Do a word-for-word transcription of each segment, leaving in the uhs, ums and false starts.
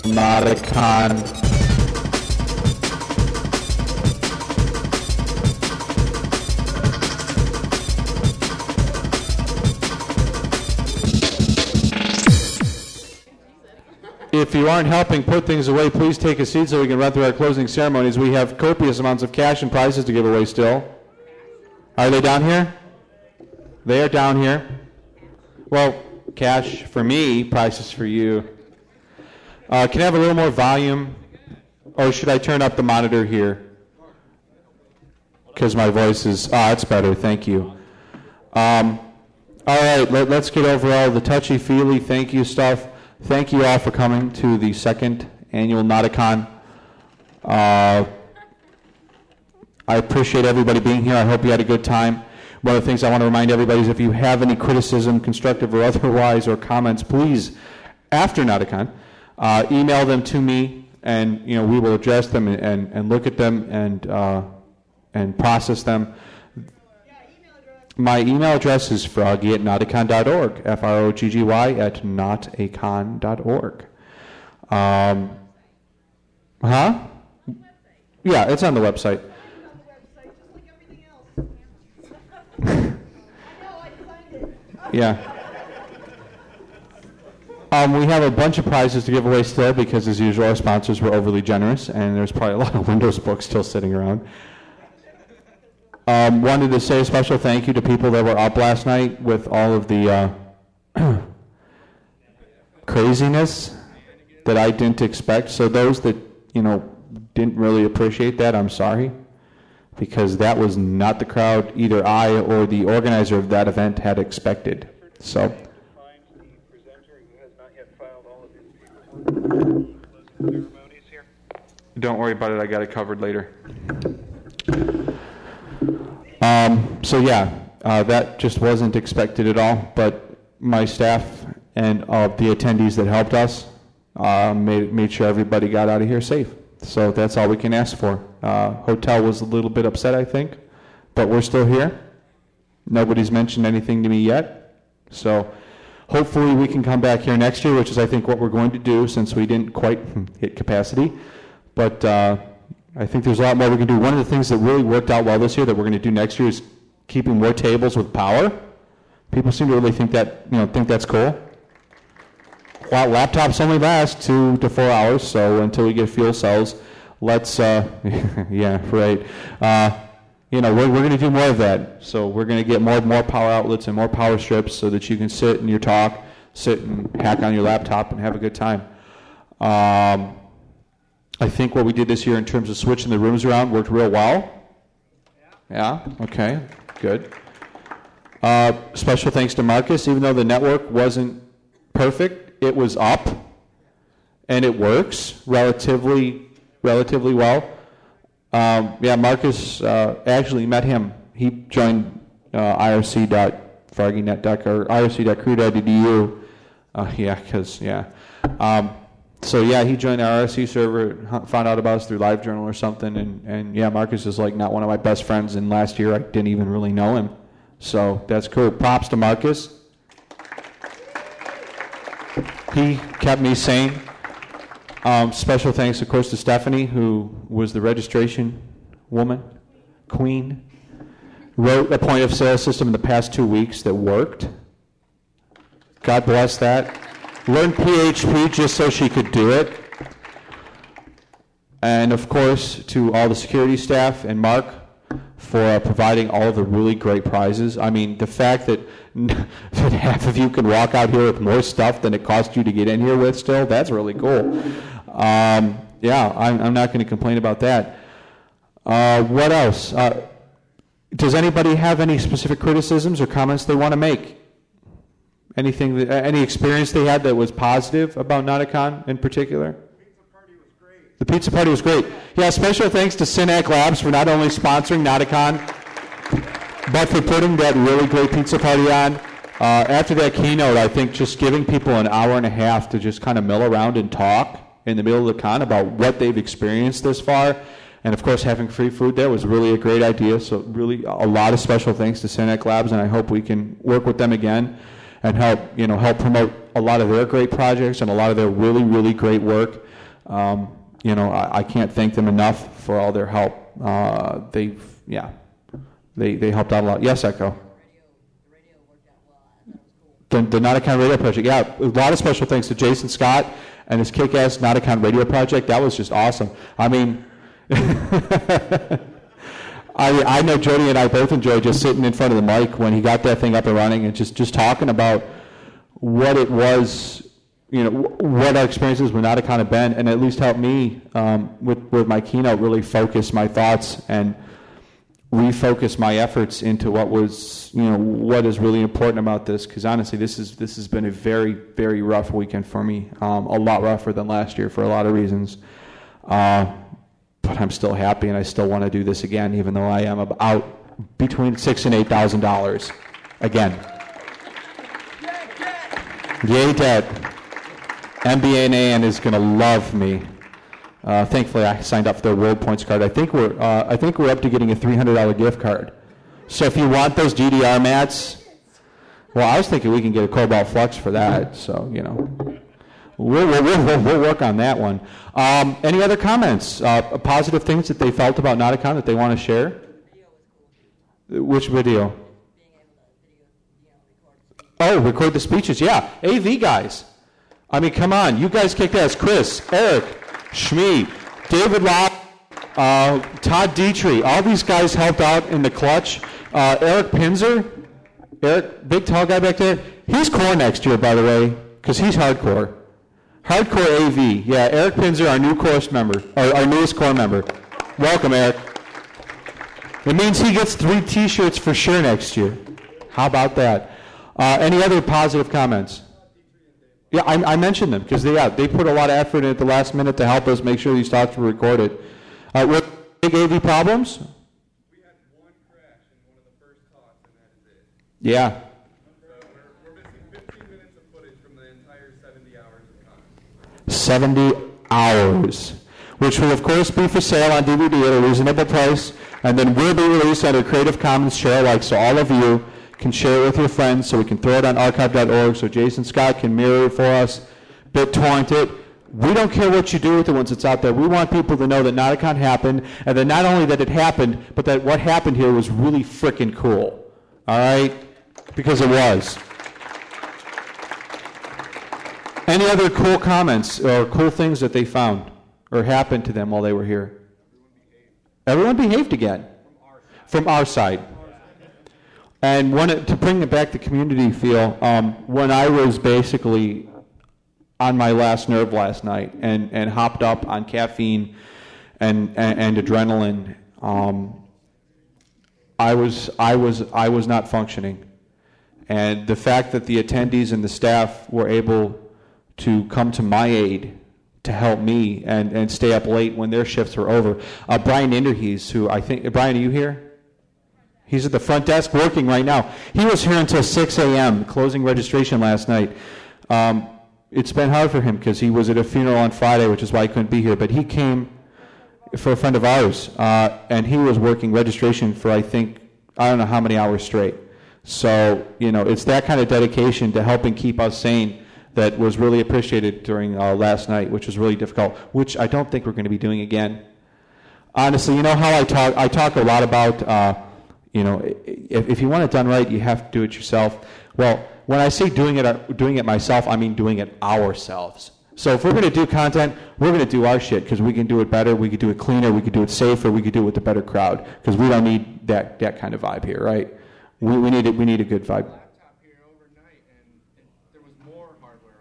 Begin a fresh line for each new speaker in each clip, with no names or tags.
Nauticon. If you aren't helping put things away, please take a seat so we can run through our closing ceremonies. We have copious amounts of cash and prizes to give away still. Are they down here? They are down here. Well, cash for me, prizes for you. Uh, can I have a little more volume? Or should I turn up the monitor here? Because my voice is... Ah, it's better. Thank you. Um, all right, let, let's get over all the touchy-feely thank you stuff. Thank you all for coming to the second annual Nauticon. Uh, I appreciate everybody being here. I hope you had a good time. One of the things I want to remind everybody is if you have any criticism, constructive or otherwise, or comments, please, after Nauticon, uh, email them to me, and you know we will address them and, and, and look at them and uh, and process them. My email address is froggy at nauticon dot org, F R O G G Y at nautacon dot org. Um, huh? Yeah, it's on the website. Yeah. Um, we have a bunch of prizes to give away still because, as usual, our sponsors were overly generous, and there's probably a lot of Windows books still sitting around. Um, wanted to say a special thank you to people that were up last night with all of the uh, craziness that I didn't expect. So those that, you know, didn't really appreciate that, I'm sorry, because that was not the crowd either I or the organizer of that event had expected. So. Don't worry about it. I got it covered later. Um, so yeah, uh, that just wasn't expected at all, but my staff and uh, the attendees that helped us uh, made, made sure everybody got out of here safe. So that's all we can ask for. Uh, hotel was a little bit upset, I think, but we're still here. Nobody's mentioned anything to me yet. So hopefully we can come back here next year, which is I think what we're going to do since we didn't quite hit capacity. But uh, I think there's a lot more we can do. One of the things that really worked out well this year that we're going to do next year is keeping more tables with power. People seem to really think that, you know, think that's cool. Well, laptops only last two to four hours, so until we get fuel cells, let's, uh, yeah, right. Uh, you know, we're, we're going to do more of that. So we're going to get more more power outlets and more power strips so that you can sit in your talk, sit and hack on your laptop and have a good time. Um, I think what we did this year in terms of switching the rooms around worked real well. Yeah? Okay, good. Uh, special thanks to Marcus. Even though the network wasn't perfect, it was up, and it works relatively relatively well. Um, yeah, Marcus, uh, actually met him. He joined uh, I R C dot froggynet dot or I R C dot crew dot E D U. Uh, yeah, because, yeah. Um, So, yeah, he joined our R S C server, found out about us through LiveJournal or something, and, and, yeah, Marcus is, like, not one of my best friends, and last year I didn't even really know him. So that's cool. Props to Marcus. He kept me sane. Um, special thanks, of course, to Stephanie, who was the registration woman, queen. Wrote a point-of-sale system in the past two weeks that worked. God bless that. Learned P H P just so she could do it. And, of course, to all the security staff and Mark for uh, providing all of the really great prizes. I mean, the fact that, that half of you can walk out here with more stuff than it cost you to get in here with still, that's really cool. Um, yeah, I'm, I'm not going to complain about that. Uh, what else? Uh, does anybody have any specific criticisms or comments they want to make? Anything, that, any experience they had that was positive about Nauticon in particular?
The pizza party was great.
The pizza party was great. Yeah, special thanks to Synac Labs for not only sponsoring Nauticon, but for putting that really great pizza party on. Uh, after that keynote, I think just giving people an hour and a half to just kind of mill around and talk in the middle of the con about what they've experienced this far. And, of course, having free food there was really a great idea. So really a lot of special thanks to Synac Labs, and I hope we can work with them again. and help, you know, help promote a lot of their great projects and a lot of their really, really great work. Um, you know, I, I can't thank them enough for all their help. Uh, they've, yeah, they they helped out a lot. Yes, Echo. The, the Not Account Radio Project, yeah, a lot of special thanks to Jason Scott and his kick-ass Not Account Radio Project. That was just awesome. I mean, I I know Jody and I both enjoyed just sitting in front of the mic when he got that thing up and running and just, just talking about what it was, you know, what our experiences with Not Account have been, and at least helped me um, with, with my keynote really focus my thoughts and refocus my efforts into what was, you know, what is really important about this. Because honestly, this is this has been a very, very rough weekend for me. Um, a lot rougher than last year for a lot of reasons. Uh, but I'm still happy, and I still want to do this again, even though I am about between six and eight thousand dollars again. Yay, Dad. M B A N A N is going to love me. Uh, thankfully, I signed up for their World Points card. I think we're uh, I think we're up to getting a three hundred dollars gift card. So if you want those D D R mats, well, I was thinking we can get a Cobalt Flux for that. So you know, we'll we'll, we'll, we'll work on that one. Um, any other comments? Uh, positive things that they felt about Not Account that they want to share? Which video? Oh, record the speeches. Yeah, A V guys. I mean, come on, you guys kicked ass. Chris, Eric, Shmi, David Lott, uh, Todd Dietrich, all these guys helped out in the clutch. Uh, Eric Pinzer, Eric, big tall guy back there, he's core next year, by the way, because he's hardcore. Hardcore A V, yeah, Eric Pinzer, our new course member, or our newest core member. Welcome, Eric. It means he gets three T-shirts for sure next year. How about that? Uh, any other positive comments? Yeah, I, I mentioned them because they yeah, they put a lot of effort in at the last minute to help us make sure these talks were recorded. Uh, what big A V problems?
We had one crash in one of the first talks, and that is it.
Yeah.
So we're, we're missing fifteen minutes of footage from the entire seventy hours of content.
seventy hours, which will of course be for sale on D V D at a reasonable price, and then will be released under Creative Commons share alike, so all of you can share it with your friends, so we can throw it on archive dot org, so Jason Scott can mirror it for us, BitTorrent it. We don't care what you do with it once it's out there. We want people to know that Not Account happened, and that not only that it happened, but that what happened here was really freaking cool. All right? Because it was. Any other cool comments or cool things that they found or happened to them while they were here? Everyone behaved, Everyone behaved again. From our side. From our side. And one, to bring it back to community feel, um, when I was basically on my last nerve last night and, and hopped up on caffeine and, and, and adrenaline, um, I was I was I was not functioning. And the fact that the attendees and the staff were able to come to my aid to help me and, and stay up late when their shifts were over. Uh, Brian Inderhees, who I think, Brian, are you here? He's at the front desk working right now. He was here until six a.m., closing registration last night. Um, it's been hard for him because he was at a funeral on Friday, which is why he couldn't be here. But he came for a friend of ours, uh, and he was working registration for, I think, I don't know how many hours straight. So, you know, it's that kind of dedication to helping keep us sane that was really appreciated during uh, last night, which was really difficult, which I don't think we're going to be doing again. Honestly, you know how I talk, I talk a lot about... Uh, You know, if, if you want it done right, you have to do it yourself. Well, when I say doing it, doing it myself, I mean doing it ourselves. So if we're going to do content, we're going to do our shit because we can do it better, we can do it cleaner, we can do it safer, we can do it with a better crowd because we don't need that that kind of vibe here, right? We we need it. We need a good vibe.
Laptop here overnight, and it, there was more hardware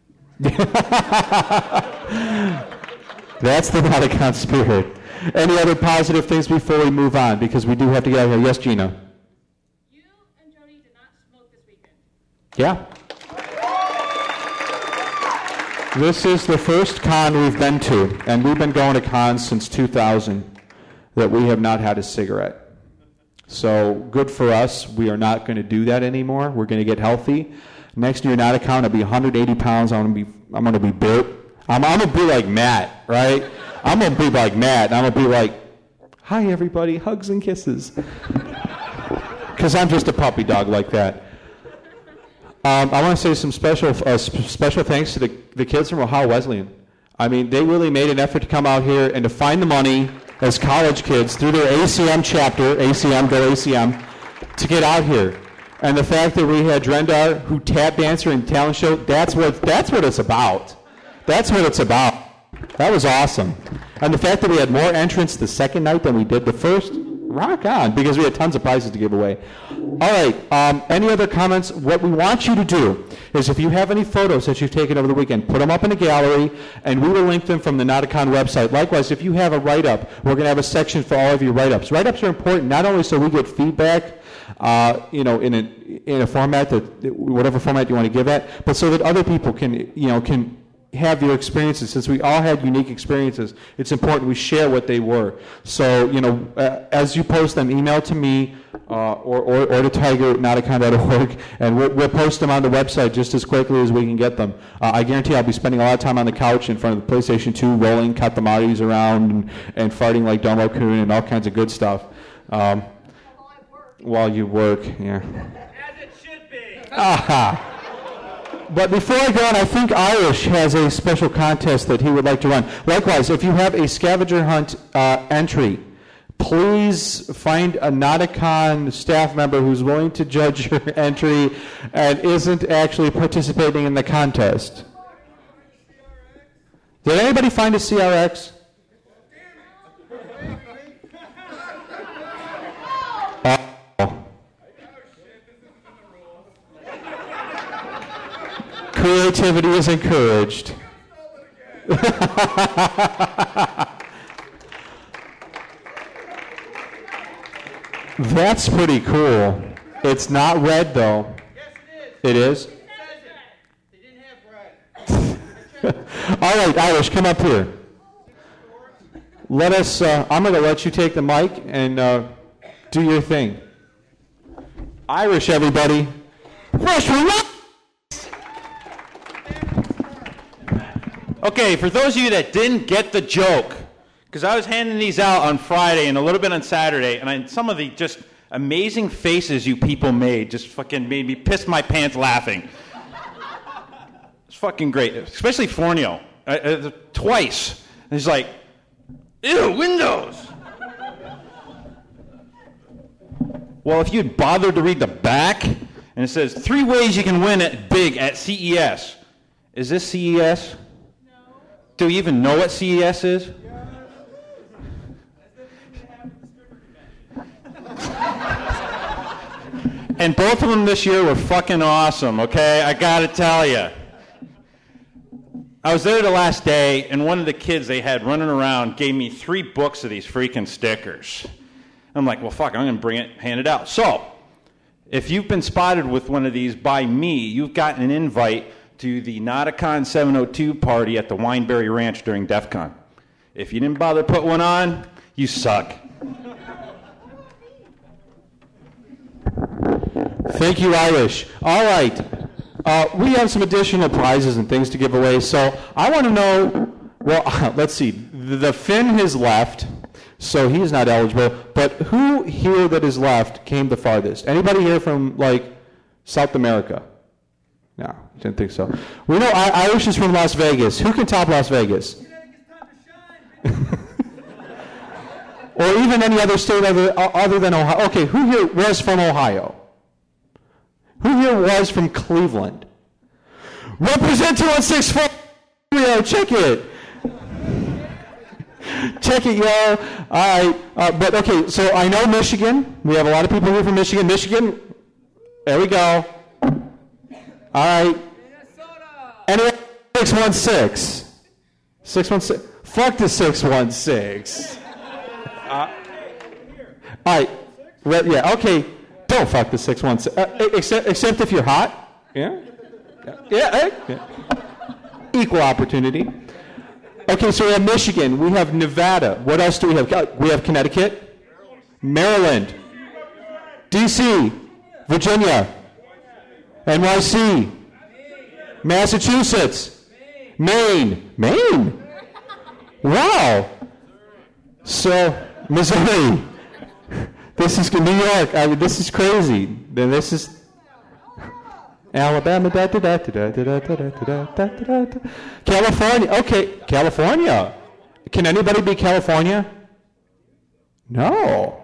on it.
That's the Not Account spirit. Any other positive things before we move on? Because we do have to get out of here. Yes, Gina?
You and Jody did not smoke this weekend.
Yeah. This is the first con we've been to, and we've been going to cons since two thousand, that we have not had a cigarette. So good for us. We are not going to do that anymore. We're going to get healthy. Next year, Not Account, I'll be one hundred eighty pounds. I'm going to be, I'm going to be built. I'm, I'm going to be like Matt, right? I'm going to be like Matt, and I'm going to be like, hi, everybody, hugs and kisses. Because I'm just a puppy dog like that. Um, I want to say some special uh, sp- special thanks to the, the kids from Ohio Wesleyan. I mean, they really made an effort to come out here and to find the money as college kids through their A C M chapter, A C M, go A C M, to get out here. And the fact that we had Drendar, who tap dancer and talent show, that's what that's what it's about. That's what it's about. That was awesome. And the fact that we had more entrants the second night than we did the first, rock on, because we had tons of prizes to give away. All right, um, any other comments? What we want you to do is if you have any photos that you've taken over the weekend, put them up in the gallery, and we will link them from the Nauticon website. Likewise, if you have a write-up, we're going to have a section for all of your write-ups. Write-ups are important not only so we get feedback, uh, you know, in a, in a format, that whatever format you want to give it, but so that other people can, you know, can have your experiences. Since we all had unique experiences, it's important we share what they were. So, you know, uh, as you post them, email to me uh, or, or, or to Tiger at nauticon dot org, and we'll, we'll post them on the website just as quickly as we can get them. Uh, I guarantee I'll be spending a lot of time on the couch in front of the PlayStation two, rolling Katamaris around and, and farting like Domo Kun and all kinds of good stuff. Um, while you work, yeah.
As it should be.
Aha. But before I go on, I think Irish has a special contest that he would like to run. Likewise, if you have a scavenger hunt uh, entry, please find a Nauticon staff member who's willing to judge your entry and isn't actually participating in the contest. Did anybody find a C R X? Creativity is encouraged. That's pretty cool. It's not red, though.
Yes, it is.
It is?
It says it. They didn't have bread.
All right, Irish, come up here. Let us, uh, I'm going to let you take the mic and uh, do your thing. Irish, everybody. Freshman.
Okay, for those of you that didn't get the joke, because I was handing these out on Friday and a little bit on Saturday, and I, some of the just amazing faces you people made just fucking made me piss my pants laughing. It's fucking great, especially Fornio. Uh, uh, twice. And he's like, ew, Windows! Well, if you'd bothered to read the back, and it says, three ways you can win it big at C E S. Is this C E S? Do you even know what C E S is? And both of them this year were fucking awesome, okay? I gotta tell you. I was there the last day, and one of the kids they had running around gave me three books of these freaking stickers. I'm like, well, fuck, I'm gonna bring it, hand it out. So, if you've been spotted with one of these by me, you've gotten an invite to the Nauticon seven oh two party at the Wineberry Ranch during DEF CON. If you didn't bother to put one on, you suck.
Thank you, Irish. All right. Uh, we have some additional prizes and things to give away, so I want to know, well, let's see. The, the Finn has left, so he's not eligible, but who here that is left came the farthest? Anybody here from, like, South America? No, didn't think so. We know I- Irish is from Las Vegas. Who can top Las Vegas? Or even any other state other, other than Ohio. Okay, who here was from Ohio? Who here was from Cleveland? Represent two one six four. Check it. Check it, y'all. All right. Uh, but, okay, so I know Michigan. We have a lot of people here from Michigan. Michigan, there we go. All right. Anyway, six one six. six one six. Fuck the six one six. Uh, all right. Well, yeah, okay. Don't fuck the six one six. Uh, except, except if you're hot. Yeah? Yeah. yeah. Equal opportunity. Okay, so we have Michigan. We have Nevada. What else do we have? We have Connecticut. Maryland. D C. Virginia. N Y C. Massachusetts. Maine. Maine? Wow. So, Missouri. This is New York. I mean, this is crazy. Then this is... Alabama, da da da da da da da da da da da da. California. Okay, California. Can anybody be California? No.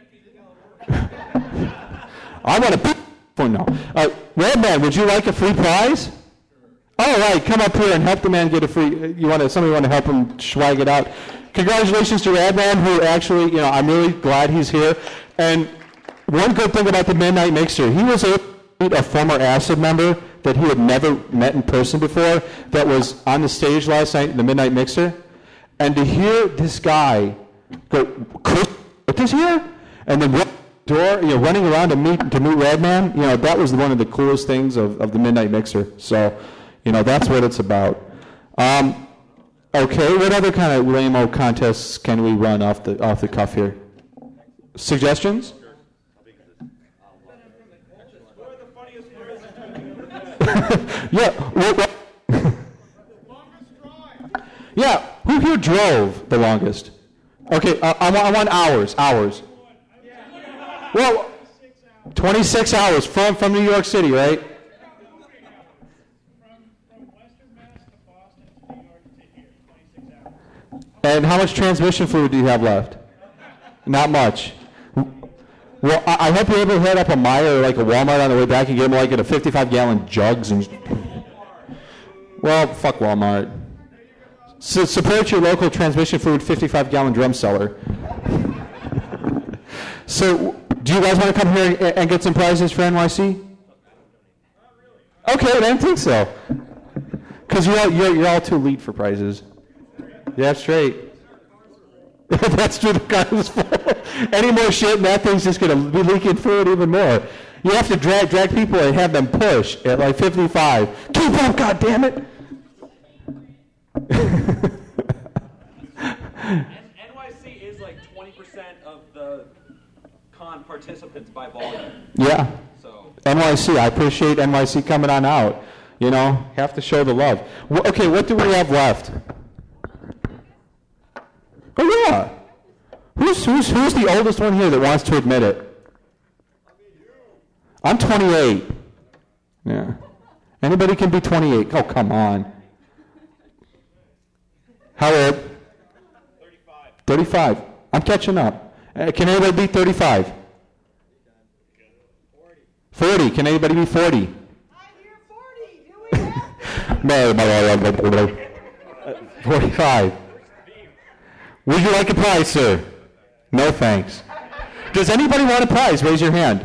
I want to be for no. Uh, Redman, would you like a free prize? All right, come up here and help the man get a free. You want to? Somebody want to help him swag it out? Congratulations to Redman, who actually, you know, I'm really glad he's here. And one good thing about the Midnight Mixer, he was able to meet a former Acid member that he had never met in person before that was on the stage last night in the Midnight Mixer. And to hear this guy go, Chris, what is here? And then run the door, you know, running around to meet to meet Redman, you know, that was one of the coolest things of, of the Midnight Mixer. So, you know, that's what it's about. Um, Okay, what other kind of lame-o contests can we run off the off the cuff here? Suggestions? Yeah. What, what? Yeah. Who here drove the longest? Okay, uh, I, want, I want hours. Hours. Well, twenty-six hours from from New York City, right? And how much transmission fluid do you have left? Not much. Well, I, I hope you're able to head up a Meijer or like a Walmart on the way back and get them like in a fifty-five gallon jugs and. Well, fuck Walmart. So support your local transmission fluid fifty-five gallon drum seller. So, do you guys want to come here and, and get some prizes for N Y C? Okay, I didn't think so. Because you're, all- you're you're all too elite for prizes. Yeah, straight. That's true. The car is full. Any more shit, and that thing's just going to be leaking fluid even more. You have to drag drag people and have them push at like fifty-five. Keep up, goddammit!
N Y C is like twenty percent of the con participants by volume.
Yeah.
So
N Y C. I appreciate N Y C coming on out. You know, have to show the love. Well, okay, what do we have left? Oh yeah. Who's who's who's the oldest one here that wants to admit it? I'm twenty-eight. Yeah. Anybody can be twenty-eight. Oh, come on. How old? thirty-five. thirty-five. I'm catching up. Uh, can anybody be thirty-five? forty. forty. Can anybody be forty?
I'm here forty. Do we have?
forty-five. Would you like a prize, sir? No, thanks. Does anybody want a prize? Raise your hand.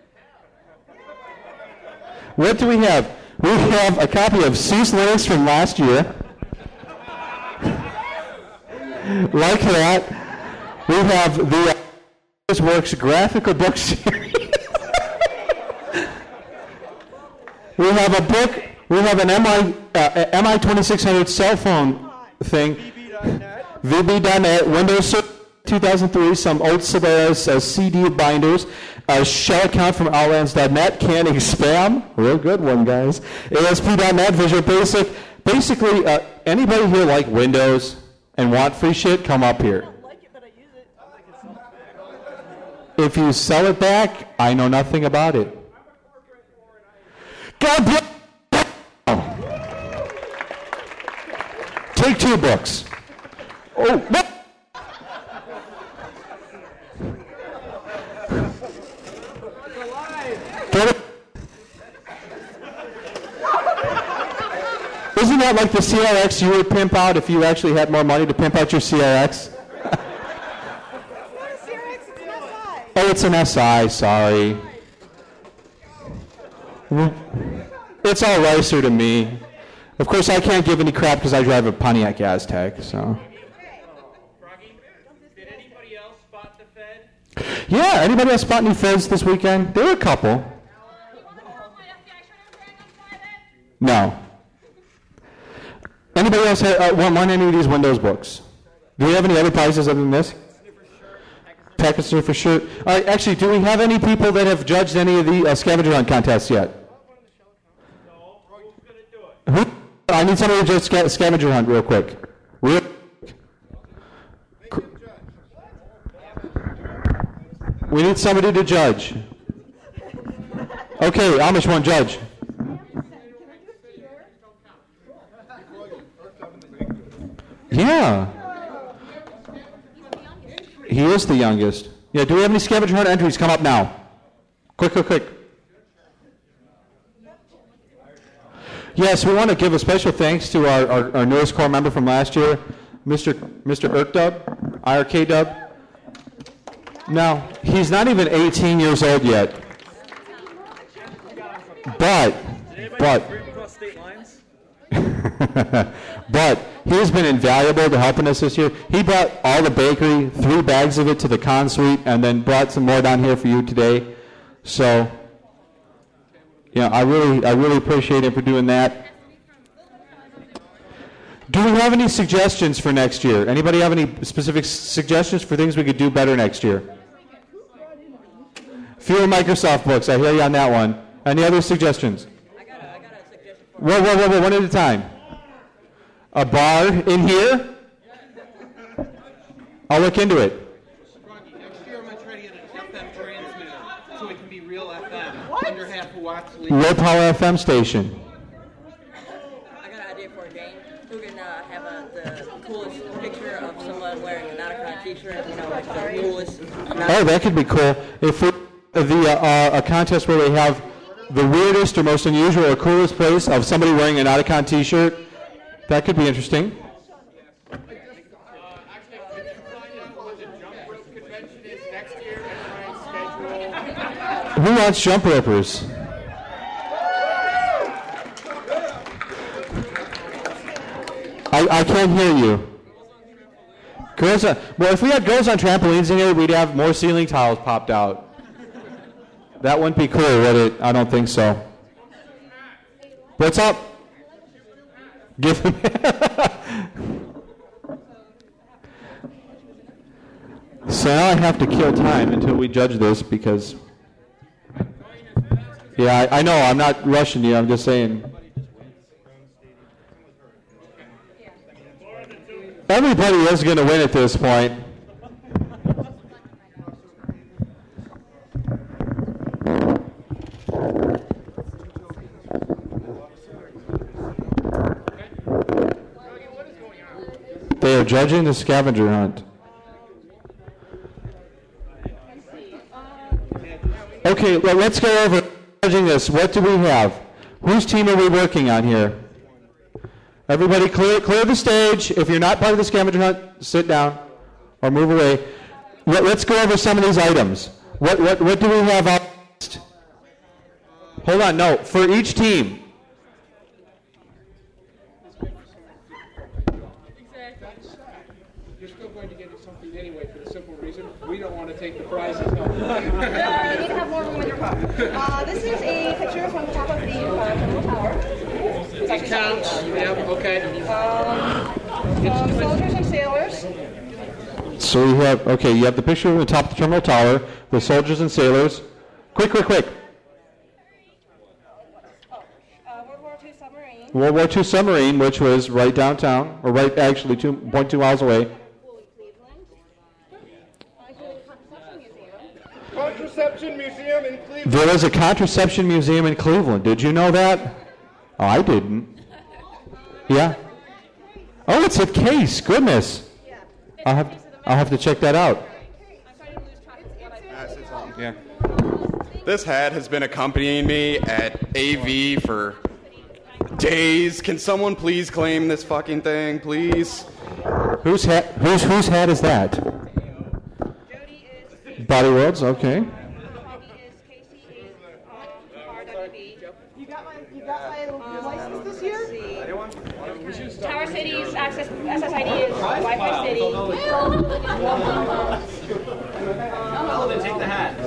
What do we have? We have a copy of Seuss Linux from last year. Like that. We have the uh, Works graphical book series. We have a book. We have an M I uh, M I twenty-six hundred cell phone thing. V B dot net, Windows two thousand three, some old Solaris uh, C D binders, a shell account from Outlands dot net, canning spam, real good one, guys. A S P dot net, Visual Basic. Basically, uh, anybody here like Windows and want free shit, come up here. If you sell it back, I know nothing about it. God bless. Take two books. Oh, what? Isn't that like the C R X you would pimp out if you actually had more money to pimp out your C R X? Oh, it's an S I, sorry. It's all Ricer to me. Of course, I can't give any crap because I drive a Pontiac Aztek, so.
Froggy, did anybody else spot the Fed?
Yeah, anybody else spot any feds this weekend? There were a couple.
You want to know what my F B I shirt I'm wearing on Friday?
No. Anybody else ha- uh, want, want any of these Windows books? Do we have any other prizes other than this? Packet sniffer shirt. Uh, actually, do we have any people that have judged any of the uh, scavenger hunt contests yet?
No, who's going to do it?
Who? I need somebody to judge sca- scavenger hunt real quick. Real. We need somebody to judge. Okay, Amish one judge. Yeah. He is the youngest. Yeah, do we have any scavenger hunt entries? Come up now. Quick, quick, quick. Yes, we want to give a special thanks to our, our, our newest core member from last year, Mister Mister Irkdub, I R K Dub. Now, he's not even eighteen years old yet. But, but, but he has been invaluable to helping us this year. He brought all the bakery, three bags of it to the con suite, and then brought some more down here for you today. So, yeah, I really, I really appreciate him for doing that. Do we have any suggestions for next year? Anybody have any specific suggestions for things we could do better next year? Fewer Microsoft books. I hear you on that one. Any other suggestions?
I got a, I got a suggestion.
Whoa, whoa, whoa, whoa, one at a time. A bar in here? I'll look into it.
Next year I'm going to try to get an F M transmitter so it can be real F M. Under half a watt's lead.
Low power F M station.
I got an idea for a game. We're going to have a, the coolest picture of someone wearing a Nauticon t-shirt, you know, like the coolest.
Oh, that could be cool. If we, the uh, a contest where we have the weirdest or most unusual or coolest place of somebody wearing a Nauticon t-shirt, that could be interesting. Who wants jump ropers? I, I can't hear you. Girls on, well, if we had girls on trampolines in here, we'd have more ceiling tiles popped out. That wouldn't be cool, would it? I don't think so. What's up? Give them. So now I have to kill time until we judge this because. Yeah, I, I know. I'm not rushing you. I'm just saying. Everybody is going to win at this point. They are judging the scavenger hunt. Okay, well, let's go over judging this. What do we have? Whose team are we working on here? Everybody clear clear the stage. If you're not part of the scavenger hunt, sit down or move away. Let, let's go over some of these items. What what what do we have up next? Hold on, no. For each team.
You're still going to get something anyway for the simple reason we don't want to take the prizes.
Uh, you need to have more room in your car. Uh, this is a picture from the top of the uh, Terminal Tower.
It counts. Yeah, okay.
Um, um, soldiers and sailors.
So you have, okay, you have the picture of the top of the terminal tower, the soldiers and sailors. Quick, quick, quick.
Uh, World War Two submarine.
World War Two submarine, which was right downtown, or right actually two point two miles away.
Contraception Museum in Cleveland.
There is a contraception museum in Cleveland. Did you know that? Oh, I didn't. Yeah. Oh, it's a case. Goodness. I'll have I'll have to check that out.
Yeah. This hat has been accompanying me at A V for days. Can someone please claim this fucking thing, please?
Whose hat? Whose whose hat is that?
Jody is.
Body Worlds. Okay.
Bobby is. Casey is. Um, R W B. You got my. You got my license this year. Tower City's access S S I D is Wi-Fi City.
Well, then take the hat.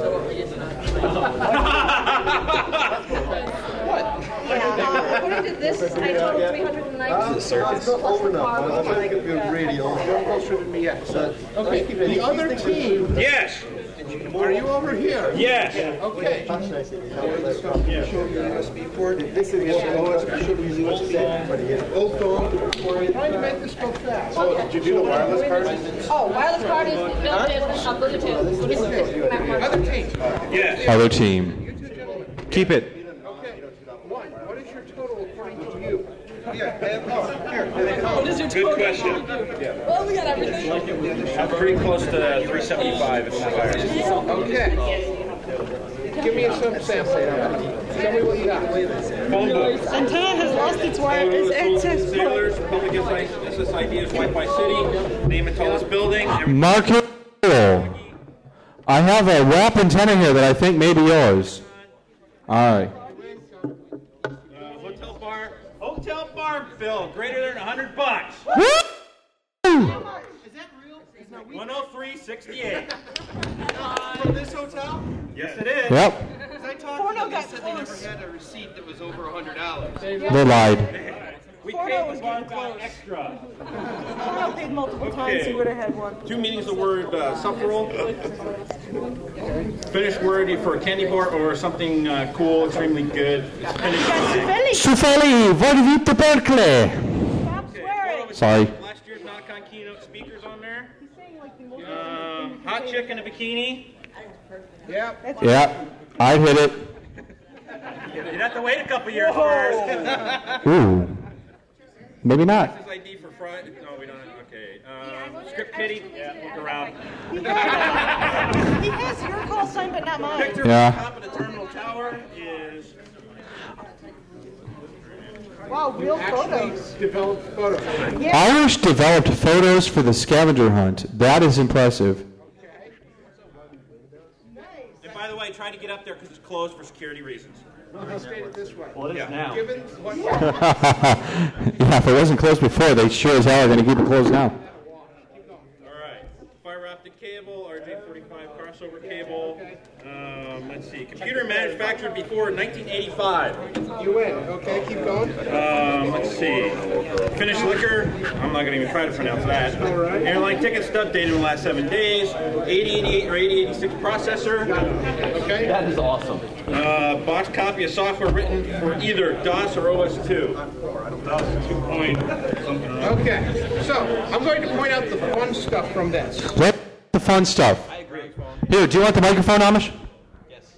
Yeah, um, according to this, I totaled three hundred ninety.
The circus.
Plus the car,
I'm
which
going
like,
to give you a radio.
uh,
Closer than me yet. So,
Okay, the other team,
Yes.
are you over here?
Yes.
Okay.
show your U S B port.
This is what goes, we should use U S B. Both on.
Trying to make this go fast.
Did you do the wireless card?
oh, wireless card is built in uh, Bluetooth.
Other team.
Yes.
Other team. Keep it.
Okay. One. What is your total according to you? Yeah. Oh, here.
Good question. Well, we got everything.
I'm pretty close to three seventy-five, if not higher.
Okay. Give me some sample. Tell me what you got.
Phone book.
Antenna has lost its wire. Its access
Sailors, public S S I D is Wi-Fi City, name and tallest building.
Mark Hill. I have a W A P antenna here that I think may be yours. All right.
Uh, hotel bar, hotel farm fill, greater than one hundred bucks.
Woo!
Is that real? Is that
one oh three sixty-eight.
from this hotel?
Yes, it is.
Yep.
Because I talked to them, they said they never had a receipt that was over one hundred dollars.
They lied.
We
Forno
paid
was
the bar
getting
guy
close.
extra.
I paid multiple times. He would have had one.
Two meanings of the word uh, sufferal. Finnish word for candy bar or something uh, cool, extremely good. It's Finnish.
Sufeli, Volvita Berkeley.
Stop swearing.
Sorry.
Last year's Nauticon keynote speakers on there. Um, hot chick in a bikini.
Yep.
Yeah, I hit it.
You'd have to wait a couple years first.
Ooh. Maybe not.
S S I D for Friday. No, we don't have. Okay. Um, script kitty. Yeah, look around.
He has your call sign, but not mine.
Picture
Yeah.
on top of the terminal tower is.
Wow, real photos.
Developed photos.
Irish developed photos for the scavenger hunt. That is impressive.
And by the way, try to get up there because it's closed for security reasons.
They stated this way.
Well, it is now.
Given what
Yeah, if it wasn't closed before, they sure as hell are going to keep it closed now.
All right. Fiber optic cable, R J forty-five crossover cable. Um, let's see. Computer manufactured before nineteen eighty-five.
you win. Okay, keep going.
Um, let's see. Finnish liquor. I'm not going to even try to pronounce that. Airline ticket stub dated in the last seven days. eighty eighty-eight or eighty eighty-six processor.
Okay.
That is awesome.
Uh, box copy of software written for either DOS or O S two. DOS two point something.
Okay. So I'm going to point out the fun stuff from this.
What the fun stuff?
I agree.
Here, do you want the microphone, Amish?
Yes.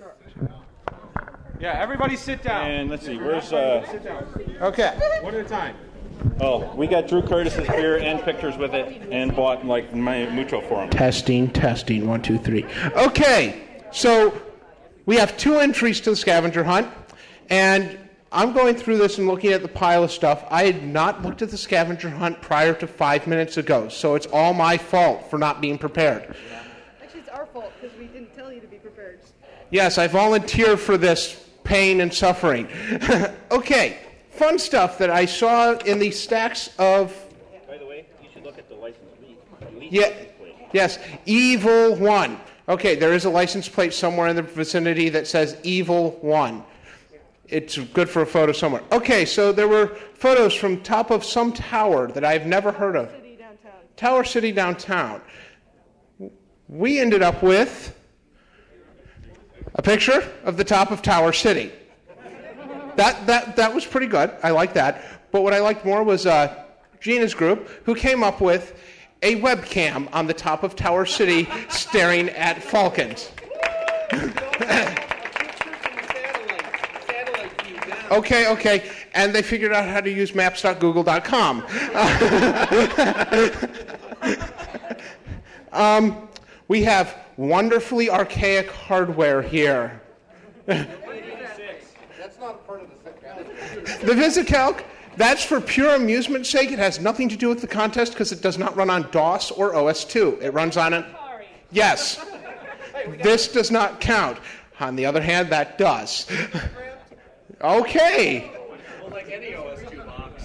Yeah, everybody sit down.
And let's see. Where's uh?
Okay. One at a time.
Oh, we got Drew Curtis's beer and pictures with it, and bought like my mutual for him.
Testing, testing, one, two, three. Okay, so we have two entries to the scavenger hunt, and I'm going through this and looking at the pile of stuff. I had not looked at the scavenger hunt prior to five minutes ago, so it's all my fault for not being prepared.
Actually, it's our fault because we didn't tell you to be prepared.
Yes, I volunteered for this pain and suffering. Okay, fun stuff that I saw in the stacks of...
By the way, you should look at the license plate.
Yeah, yes, Evil One. Okay, there is a license plate somewhere in the vicinity that says Evil One. It's good for a photo somewhere. Okay, so there were photos from top of some tower that I've never heard of.
City downtown.
Tower City downtown. We ended up with a picture of the top of Tower City. That that that was pretty good. I like that. But what I liked more was uh, Gina's group, who came up with a webcam on the top of Tower City staring at falcons. Okay, okay. And they figured out how to use maps dot google dot com. um, we have wonderfully archaic hardware here.
That's not a part of the
The VisiCalc, that's for pure amusement's sake. It has nothing to do with the contest because it does not run on DOS or O S two. It runs on an... Yes. This does not count. On the other hand, that does. Okay.
Well, like any O S two box.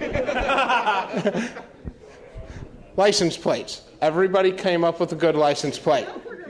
License plates. Everybody came up with a good license plate.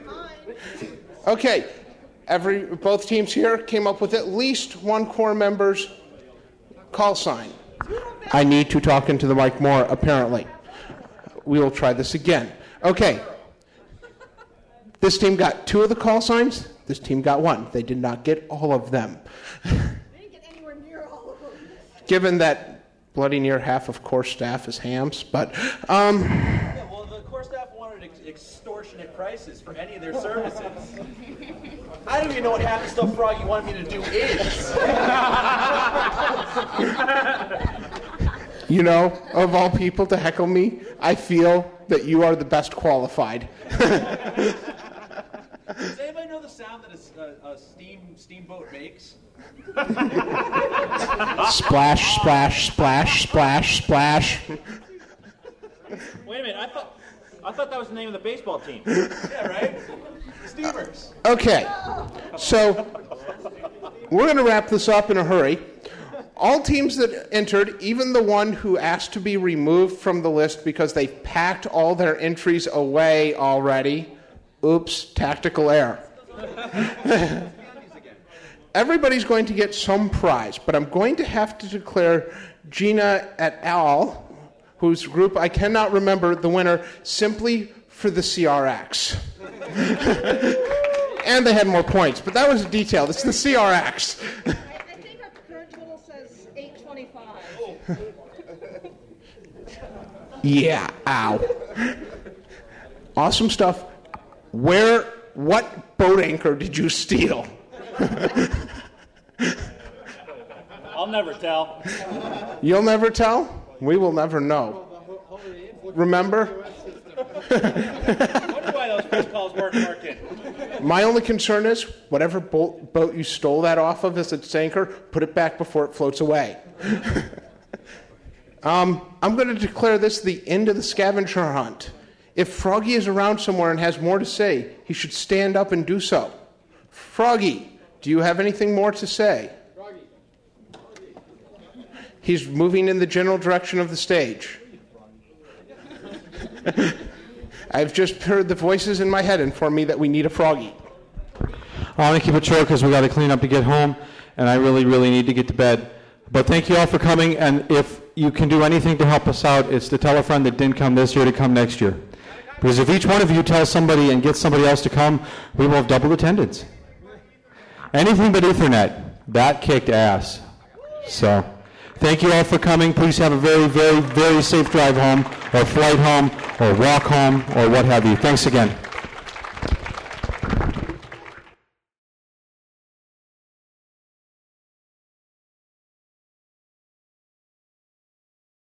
Okay. Every both teams here came up with at least one core member's call sign. I need to talk into the mic more, apparently. We will try this again. Okay. This team got two of the call signs. This team got one. They did not get all of them.
They didn't get anywhere near all of them.
Given that bloody near half of core staff is hams, but um,
Yeah, well, the core staff wanted ex- extortionate prices for any of their services. I don't even know what half the stuff Froggy wanted me to do is.
You know, of all people to heckle me, I feel that you are the best qualified.
Does anybody know the sound that a, a steam steamboat makes?
Splash, splash, splash, splash, splash.
Wait a minute, I thought I thought that was the name of the baseball team. Yeah, right? Steamers.
Okay, so we're going to wrap this up in a hurry. All teams that entered, even the one who asked to be removed from the list because they packed all their entries away already. Oops, tactical error. Everybody's going to get some prize, but I'm going to have to declare Gina et al., whose group I cannot remember, the winner simply for the C R X. And they had more points, but that was a detail. It's the C R X.
I, I think our current total says eight twenty-five.
Yeah, ow. Awesome stuff. Where, what boat anchor did you steal?
I'll never tell.
You'll never tell? We will never know. Remember?
I wonder why those first calls weren't working.
My only concern is, whatever boat, boat you stole that off of as its anchor, put it back before it floats away. um, I'm going to declare this the end of the scavenger hunt. If Froggy is around somewhere and has more to say, he should stand up and do so. Froggy, do you have anything more to say? He's moving in the general direction of the stage. I've just heard the voices in my head inform me that we need a Froggy.
I'm going to keep it short because we got to clean up to get home, and I really, really need to get to bed. But thank you all for coming, and if you can do anything to help us out, it's to tell a friend that didn't come this year to come next year. Because if each one of you tells somebody and gets somebody else to come, we will have double attendance. Anything but Ethernet. That kicked ass. So, thank you all for coming. Please have a very, very, very safe drive home, or flight home, or walk home, or what have you. Thanks again.